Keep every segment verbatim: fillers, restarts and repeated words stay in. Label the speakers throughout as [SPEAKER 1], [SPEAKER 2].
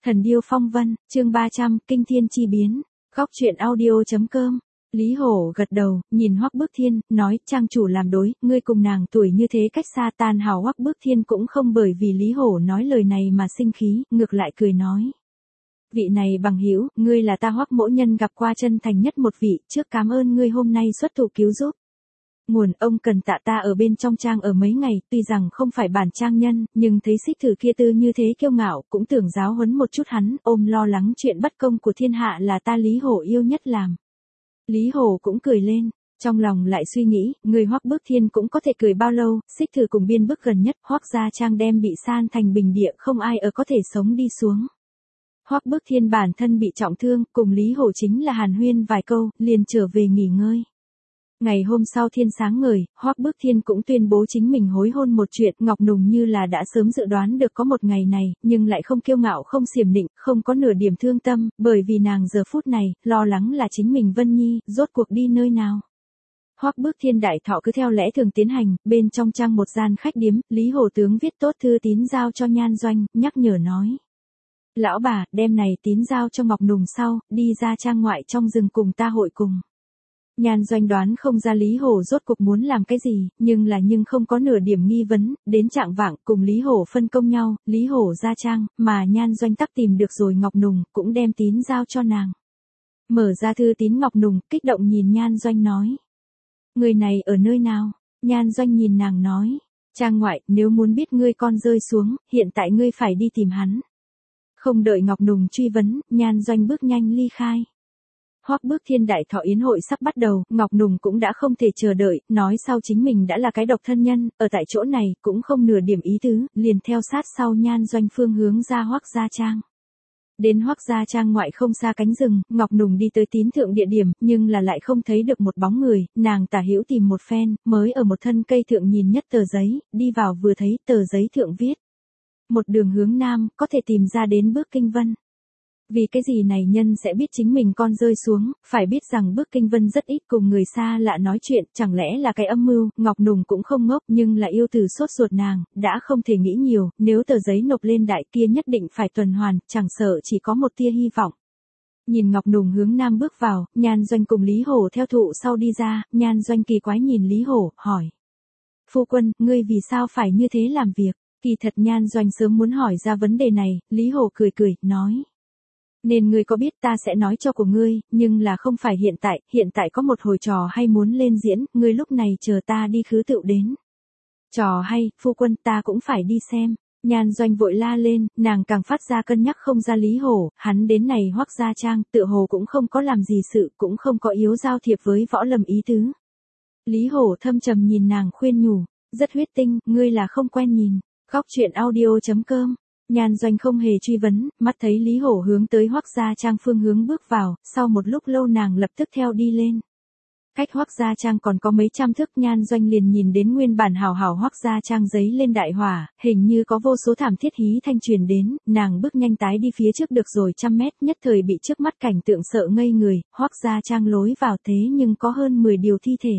[SPEAKER 1] Thần điêu phong vân, chương ba trăm, kinh thiên chi biến. Góc truyện audio.com. Lý Hổ gật đầu, nhìn Hoắc Bức Thiên, nói, trang chủ làm đối, ngươi cùng nàng tuổi như thế cách xa. Tàn hào Hoắc Bức Thiên cũng không bởi vì Lý Hổ nói lời này mà sinh khí, ngược lại cười nói. Vị này bằng hữu, ngươi là ta Hoắc mỗ nhân gặp qua chân thành nhất một vị, trước cảm ơn ngươi hôm nay xuất thủ cứu giúp. Nguồn ông cần tạ ta ở bên trong trang ở mấy ngày, tuy rằng không phải bản trang nhân, nhưng thấy xích thử kia tư như thế kiêu ngạo, cũng tưởng giáo huấn một chút hắn, ôm lo lắng chuyện bất công của thiên hạ là ta Lý Hổ yêu nhất làm. Lý Hổ cũng cười lên, trong lòng lại suy nghĩ, người Hoắc Bức Thiên cũng có thể cười bao lâu, xích thử cùng biên bức gần nhất, Hoắc gia trang đem bị san thành bình địa, không ai ở có thể sống đi xuống. Hoắc Bức Thiên bản thân bị trọng thương, cùng Lý Hổ chính là hàn huyên vài câu, liền trở về nghỉ ngơi. Ngày hôm sau thiên sáng ngời, Hoắc Bức Thiên cũng tuyên bố chính mình hối hôn một chuyện, Ngọc Nùng như là đã sớm dự đoán được có một ngày này, nhưng lại không kiêu ngạo không xiểm nịnh, không có nửa điểm thương tâm, bởi vì nàng giờ phút này, lo lắng là chính mình Vân Nhi, rốt cuộc đi nơi nào. Hoắc Bức Thiên đại thọ cứ theo lẽ thường tiến hành, bên trong trang một gian khách điếm, Lý Hổ tướng viết tốt thư tín giao cho Nhan Doanh, nhắc nhở nói. Lão bà, đem này tín giao cho Ngọc Nùng sau, đi ra trang ngoại trong rừng cùng ta hội cùng. Nhan Doanh đoán không ra Lý Hổ rốt cuộc muốn làm cái gì, nhưng là nhưng không có nửa điểm nghi vấn, đến trạng vạng cùng Lý Hổ phân công nhau, Lý Hổ ra trang, mà Nhan Doanh tắc tìm được rồi Ngọc Nùng, cũng đem tín giao cho nàng. Mở ra thư tín Ngọc Nùng, kích động nhìn Nhan Doanh nói. Người này ở nơi nào? Nhan Doanh nhìn nàng nói. Trang ngoại, nếu muốn biết ngươi con rơi xuống, hiện tại ngươi phải đi tìm hắn. Không đợi Ngọc Nùng truy vấn, Nhan Doanh bước nhanh ly khai. Hoắc Bức Thiên đại thọ yến hội sắp bắt đầu, Ngọc Nùng cũng đã không thể chờ đợi, nói sau chính mình đã là cái độc thân nhân, ở tại chỗ này cũng không nửa điểm ý tứ, liền theo sát sau Nhan Doanh phương hướng ra Hoắc gia trang. Đến Hoắc gia trang ngoại không xa cánh rừng, Ngọc Nùng đi tới tín thượng địa điểm, nhưng là lại không thấy được một bóng người, nàng tả hữu tìm một phen, mới ở một thân cây thượng nhìn nhất tờ giấy, đi vào vừa thấy tờ giấy thượng viết. Một đường hướng nam, có thể tìm ra đến bước Kinh Vân. Vì cái gì này nhân sẽ biết chính mình con rơi xuống, phải biết rằng bước Kinh Vân rất ít cùng người xa lạ nói chuyện, chẳng lẽ là cái âm mưu. Ngọc Nùng cũng không ngốc nhưng là yêu từ sốt ruột nàng, đã không thể nghĩ nhiều, nếu tờ giấy nộp lên đại kia nhất định phải tuần hoàn, chẳng sợ chỉ có một tia hy vọng. Nhìn Ngọc Nùng hướng nam bước vào, Nhan Doanh cùng Lý Hổ theo thụ sau đi ra, Nhan Doanh kỳ quái nhìn Lý Hổ, hỏi. Phu quân, ngươi vì sao phải như thế làm việc? Kỳ thật Nhan Doanh sớm muốn hỏi ra vấn đề này, Lý Hổ cười cười, nói. Nên ngươi có biết ta sẽ nói cho của ngươi, nhưng là không phải hiện tại, hiện tại có một hồi trò hay muốn lên diễn, ngươi lúc này chờ ta đi khứ tựu đến. Trò hay, phu quân ta cũng phải đi xem. Nhan Doanh vội la lên, nàng càng phát ra cân nhắc không ra Lý Hổ, hắn đến này Hoắc gia trang, tựa hồ cũng không có làm gì sự, cũng không có yếu giao thiệp với Võ Lâm ý tứ. Lý Hổ thâm trầm nhìn nàng khuyên nhủ, rất huyết tinh, ngươi là không quen nhìn. Góc truyện audio.com. Nhan Doanh không hề truy vấn, mắt thấy Lý Hổ hướng tới Hoắc gia trang phương hướng bước vào, sau một lúc lâu nàng lập tức theo đi lên. Cách Hoắc gia trang còn có mấy trăm thước, Nhan Doanh liền nhìn đến nguyên bản hào hào Hoắc gia trang giấy lên đại hỏa, hình như có vô số thảm thiết hí thanh truyền đến, nàng bước nhanh tái đi phía trước được rồi trăm mét, nhất thời bị trước mắt cảnh tượng sợ ngây người, Hoắc gia trang lối vào thế nhưng có hơn mười điều thi thể.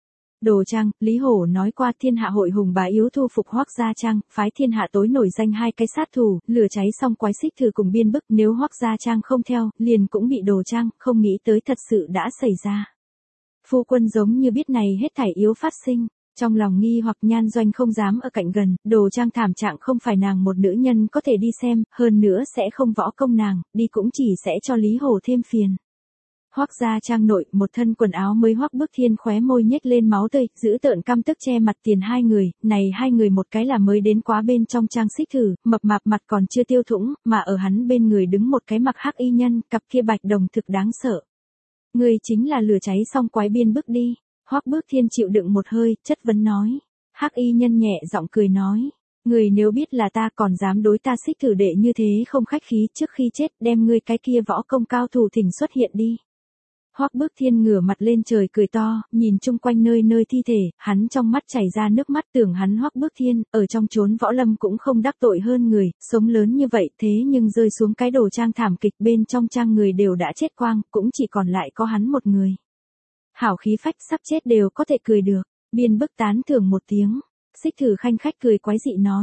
[SPEAKER 1] Đồ trang, Lý Hổ nói qua thiên hạ hội hùng bá yếu thu phục Hoắc gia trang, phái thiên hạ tối nổi danh hai cái sát thủ, lửa cháy xong quái xích thử cùng biên bức, nếu Hoắc gia trang không theo, liền cũng bị đồ trang, không nghĩ tới thật sự đã xảy ra. Phu quân giống như biết này hết thảy yếu phát sinh, trong lòng nghi hoặc Nhan Doanh không dám ở cạnh gần, đồ trang thảm trạng không phải nàng một nữ nhân có thể đi xem, hơn nữa sẽ không võ công nàng, đi cũng chỉ sẽ cho Lý Hổ thêm phiền. Hoắc gia trang nội, một thân quần áo mới Hoắc Bức Thiên khóe môi nhếch lên máu tươi, giữ tợn căm tức che mặt tiền hai người, này hai người một cái là mới đến quá bên trong trang xích thử, mập mạp mặt còn chưa tiêu thủng, mà ở hắn bên người đứng một cái mặc hắc y nhân, cặp kia bạch đồng thực đáng sợ. Người chính là lửa cháy xong quái biên bức đi. Hoắc Bức Thiên chịu đựng một hơi, chất vấn nói. Hắc y nhân nhẹ giọng cười nói. Người nếu biết là ta còn dám đối ta xích thử đệ như thế không khách khí, trước khi chết đem ngươi cái kia võ công cao thủ thỉnh xuất hiện đi. Hoắc Bức Thiên ngửa mặt lên trời cười to, nhìn chung quanh nơi nơi thi thể, hắn trong mắt chảy ra nước mắt, tưởng hắn Hoắc Bức Thiên, ở trong chốn võ lâm cũng không đắc tội hơn người, sống lớn như vậy thế nhưng rơi xuống cái đồ trang thảm kịch, bên trong trang người đều đã chết quang, cũng chỉ còn lại có hắn một người. Hảo khí phách, sắp chết đều có thể cười được, biên bức tán thưởng một tiếng, xích thử khanh khách cười quái dị nói.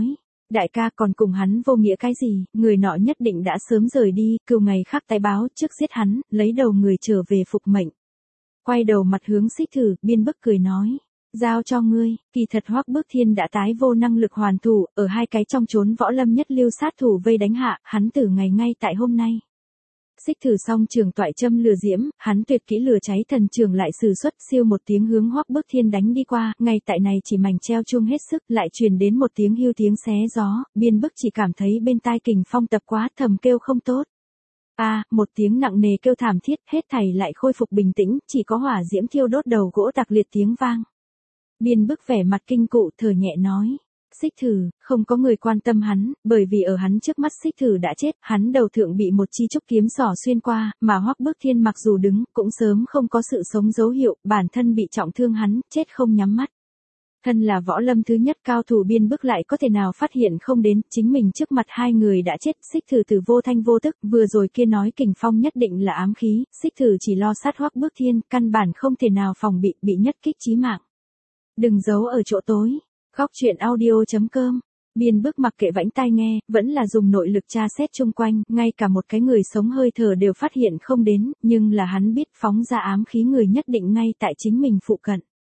[SPEAKER 1] Đại ca còn cùng hắn vô nghĩa cái gì, người nọ nhất định đã sớm rời đi, cừu ngày khác tái báo trước giết hắn, lấy đầu người trở về phục mệnh. Quay đầu mặt hướng Xích Thử, Biên Bức cười nói. Giao cho ngươi, kỳ thật Hoắc Bức Thiên đã tái vô năng lực hoàn thủ, ở hai cái trong chốn võ lâm nhất lưu sát thủ vây đánh hạ, hắn tử ngày ngay tại hôm nay. Xích Thử song trường toại châm lửa diễm, hắn tuyệt kỹ lửa cháy thần trường lại sử xuất siêu một tiếng hướng Hoắc Bức Thiên đánh đi qua, ngay tại này chỉ mảnh treo chuông hết sức, lại truyền đến một tiếng hưu tiếng xé gió, Biên Bức chỉ cảm thấy bên tai kình phong tập quá, thầm kêu không tốt. A, à, một tiếng nặng nề kêu thảm thiết, hết thảy lại khôi phục bình tĩnh, chỉ có hỏa diễm thiêu đốt đầu gỗ đặc liệt tiếng vang. Biên Bức vẻ mặt kinh cụ thở nhẹ nói. Xích Thử, không có người quan tâm hắn, bởi vì ở hắn trước mắt Xích Thử đã chết, hắn đầu thượng bị một chi trúc kiếm xỏ xuyên qua, mà Hoắc Bức Thiên mặc dù đứng, cũng sớm không có sự sống dấu hiệu, bản thân bị trọng thương hắn, chết không nhắm mắt. Thân là võ lâm thứ nhất cao thủ Biên Bức lại có thể nào phát hiện không đến, chính mình trước mặt hai người đã chết, Xích Thử từ vô thanh vô tức, vừa rồi kia nói kình phong nhất định là ám khí, Xích Thử chỉ lo sát Hoắc Bức Thiên, căn bản không thể nào phòng bị, bị nhất kích chí mạng. Đừng giấu ở chỗ tối. Góc truyện audio chấm com. Biên Bức mặc kệ vãnh tai nghe, vẫn là dùng nội lực tra xét chung quanh, ngay cả một cái người sống hơi thở đều phát hiện không đến, nhưng là hắn biết phóng ra ám khí người nhất định ngay tại chính mình phụ cận.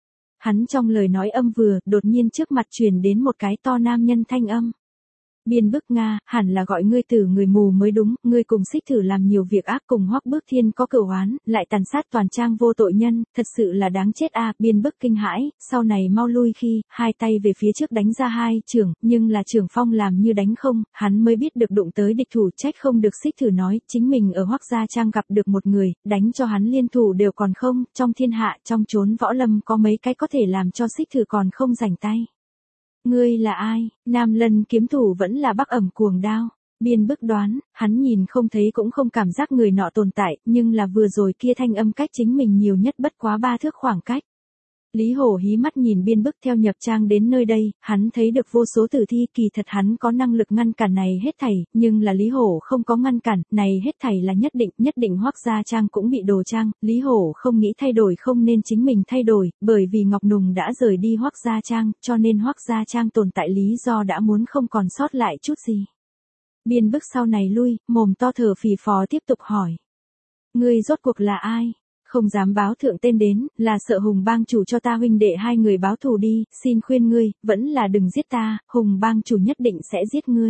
[SPEAKER 1] Hắn trong lời nói âm vừa, đột nhiên trước mặt truyền đến một cái to nam nhân thanh âm. Biên Bức Nga, hẳn là gọi ngươi từ người mù mới đúng, ngươi cùng Xích Thử làm nhiều việc ác cùng Hoắc Bức Thiên có cửu oán, lại tàn sát toàn trang vô tội nhân, thật sự là đáng chết a. À, Biên Bức kinh hãi, sau này mau lui khi, hai tay về phía trước đánh ra hai trường, nhưng là trường phong làm như đánh không, hắn mới biết được đụng tới địch thủ, trách không được Xích Thử nói, chính mình ở Hoắc gia trang gặp được một người, đánh cho hắn liên thủ đều còn không, trong thiên hạ, trong chốn võ lâm có mấy cái có thể làm cho Xích Thử còn không rảnh tay. Ngươi là ai? Nam Lân kiếm thủ vẫn là Bắc Ẩm cuồng đao. Biên Bức đoán, hắn nhìn không thấy cũng không cảm giác người nọ tồn tại, nhưng là vừa rồi kia thanh âm cách chính mình nhiều nhất bất quá ba thước khoảng cách. Lý Hổ hí mắt nhìn Biên Bức theo nhập trang đến nơi đây, hắn thấy được vô số tử thi, kỳ thật hắn có năng lực ngăn cản này hết thảy, nhưng là Lý Hổ không có ngăn cản, này hết thảy là nhất định, nhất định Hoắc gia trang cũng bị đồ trang, Lý Hổ không nghĩ thay đổi không nên chính mình thay đổi, bởi vì Ngọc Nùng đã rời đi Hoắc gia trang, cho nên Hoắc gia trang tồn tại lý do đã muốn không còn sót lại chút gì. Biên Bức sau này lui, mồm to thở phì phò tiếp tục hỏi. Ngươi rốt cuộc là ai? Không dám báo thượng tên đến, là sợ Hùng bang chủ cho ta huynh đệ hai người báo thù đi, xin khuyên ngươi, vẫn là đừng giết ta, Hùng bang chủ nhất định sẽ giết ngươi.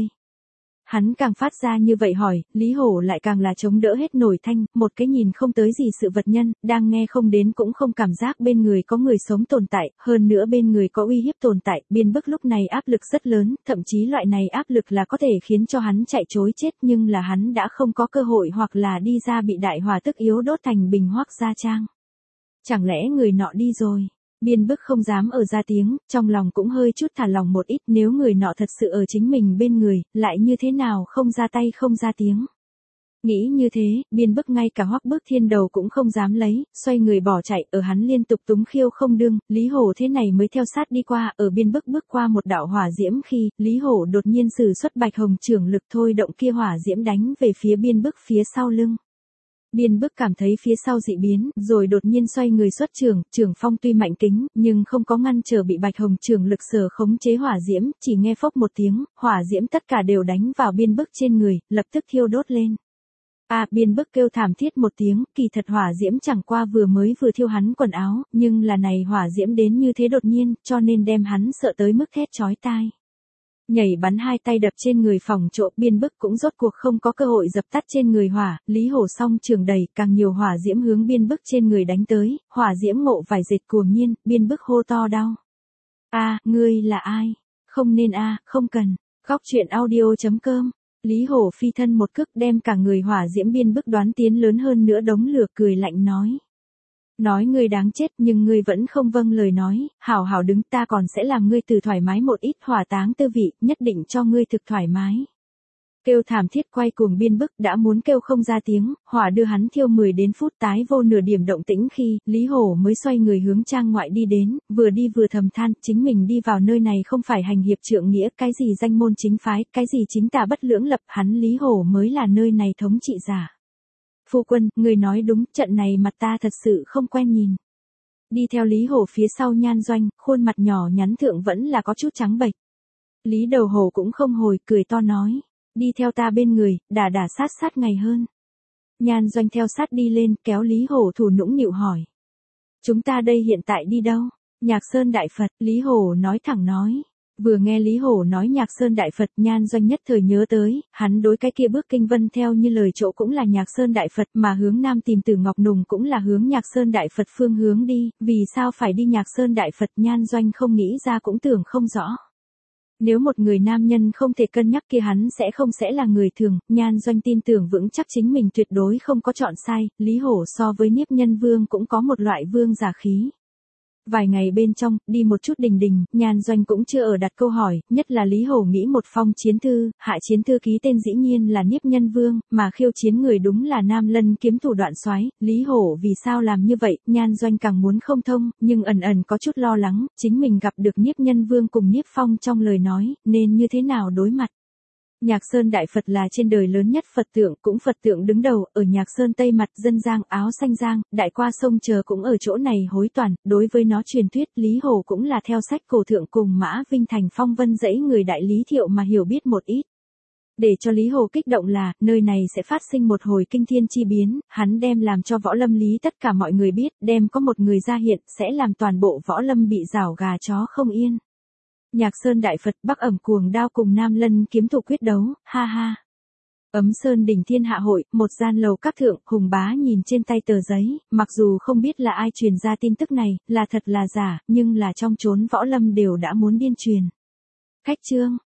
[SPEAKER 1] Hắn càng phát ra như vậy hỏi, Lý Hổ lại càng là chống đỡ hết nổi thanh, một cái nhìn không tới gì sự vật nhân, đang nghe không đến cũng không cảm giác bên người có người sống tồn tại, hơn nữa bên người có uy hiếp tồn tại, Biên Bức lúc này áp lực rất lớn, thậm chí loại này áp lực là có thể khiến cho hắn chạy trối chết, nhưng là hắn đã không có cơ hội hoặc là đi ra bị đại hỏa tức yếu đốt thành bình Hoắc gia trang. Chẳng lẽ người nọ đi rồi? Biên Bức không dám ở ra tiếng, trong lòng cũng hơi chút thả lòng một ít, nếu người nọ thật sự ở chính mình bên người, lại như thế nào không ra tay không ra tiếng. Nghĩ như thế, Biên Bức ngay cả Hoắc Bức Thiên đầu cũng không dám lấy, xoay người bỏ chạy, ở hắn liên tục túng khiêu không đương, Lý Hổ thế này mới theo sát đi qua, ở Biên Bức bước qua một đạo hỏa diễm khi, Lý Hổ đột nhiên sử xuất Bạch Hồng trưởng lực thôi động kia hỏa diễm đánh về phía Biên Bức phía sau lưng. Biên Bức cảm thấy phía sau dị biến, rồi đột nhiên xoay người xuất trường, trường phong tuy mạnh kính, nhưng không có ngăn trở bị Bạch Hồng trường lực sở khống chế hỏa diễm, chỉ nghe phốc một tiếng, hỏa diễm tất cả đều đánh vào Biên Bức trên người, lập tức thiêu đốt lên. A, à, Biên Bức kêu thảm thiết một tiếng, kỳ thật hỏa diễm chẳng qua vừa mới vừa thiêu hắn quần áo, nhưng là này hỏa diễm đến như thế đột nhiên, cho nên đem hắn sợ tới mức thét chói tai. Nhảy bắn hai tay đập trên người phòng trộm, Biên Bức cũng rốt cuộc không có cơ hội dập tắt trên người hỏa, Lý Hổ song trường đầy, càng nhiều hỏa diễm hướng Biên Bức trên người đánh tới, hỏa diễm ngộ vài dệt cuồng nhiên, Biên Bức hô to đau. A, à, ngươi là ai? Không nên a, à, không cần. Góc truyện audio chấm com. Lý Hổ phi thân một cước đem cả người hỏa diễm Biên Bức đoán tiến lớn hơn nữa đống lửa, cười lạnh nói. Nói ngươi đáng chết nhưng ngươi vẫn không vâng lời nói, hảo hảo đứng, ta còn sẽ làm ngươi từ thoải mái một ít, hỏa táng tư vị, nhất định cho ngươi thực thoải mái. Kêu thảm thiết quay cuồng Biên Bức đã muốn kêu không ra tiếng, hỏa đưa hắn thiêu mười đến phút tái vô nửa điểm động tĩnh khi, Lý Hổ mới xoay người hướng trang ngoại đi đến, vừa đi vừa thầm than, chính mình đi vào nơi này không phải hành hiệp trượng nghĩa, cái gì danh môn chính phái, cái gì chính tà bất lưỡng lập, hắn Lý Hổ mới là nơi này thống trị giả. Phu quân, người nói đúng, trận này mặt ta thật sự không quen nhìn. Đi theo Lý Hổ phía sau Nhan Doanh, khuôn mặt nhỏ nhắn thượng vẫn là có chút trắng bệch. Lý Đầu Hổ cũng không hồi, cười to nói. Đi theo ta bên người, đả đả sát sát ngày hơn. Nhan Doanh theo sát đi lên, kéo Lý Hổ thủ nũng nịu hỏi. Chúng ta đây hiện tại đi đâu? Nhạc Sơn Đại Phật, Lý Hổ nói thẳng nói. Vừa nghe Lý Hổ nói Nhạc Sơn Đại Phật, Nhan Doanh nhất thời nhớ tới, hắn đối cái kia bước kinh vân theo như lời chỗ cũng là Nhạc Sơn Đại Phật, mà hướng nam tìm Tử Ngọc Nùng cũng là hướng Nhạc Sơn Đại Phật phương hướng đi, vì sao phải đi Nhạc Sơn Đại Phật? Nhan Doanh không nghĩ ra cũng tưởng không rõ. Nếu một người nam nhân không thể cân nhắc kia hắn sẽ không sẽ là người thường, Nhan Doanh tin tưởng vững chắc chính mình tuyệt đối không có chọn sai, Lý Hổ so với Niếp Nhân Vương cũng có một loại vương giả khí. Vài ngày bên trong, đi một chút đình đình, Nhan Doanh cũng chưa ở đặt câu hỏi, nhất là Lý Hổ nghĩ một phong chiến thư, hạ chiến thư ký tên dĩ nhiên là Niếp Nhân Vương, mà khiêu chiến người đúng là Nam Lân kiếm thủ Đoạn Soái. Lý Hổ vì sao làm như vậy, Nhan Doanh càng muốn không thông, nhưng ẩn ẩn có chút lo lắng, chính mình gặp được Niếp Nhân Vương cùng Niếp Phong trong lời nói, nên như thế nào đối mặt. Nhạc Sơn Đại Phật là trên đời lớn nhất Phật tượng, cũng Phật tượng đứng đầu, ở Nhạc Sơn Tây mặt dân giang áo xanh giang, đại qua sông chờ cũng ở chỗ này hối toàn, đối với nó truyền thuyết Lý Hổ cũng là theo sách cổ thượng cùng Mã Vinh Thành phong vân dãy người đại lý thiệu mà hiểu biết một ít. Để cho Lý Hổ kích động là, nơi này sẽ phát sinh một hồi kinh thiên chi biến, hắn đem làm cho võ lâm lý tất cả mọi người biết, đem có một người ra hiện, sẽ làm toàn bộ võ lâm bị rảo gà chó không yên. Nhạc Sơn Đại Phật, Bắc Ẩm Cuồng Đao cùng Nam Lân kiếm thủ quyết đấu, ha ha. Ấm Sơn đỉnh thiên hạ hội, một gian lầu các thượng, Hùng Bá nhìn trên tay tờ giấy, mặc dù không biết là ai truyền ra tin tức này, là thật là giả, nhưng là trong chốn võ lâm đều đã muốn điên truyền. Khách trương,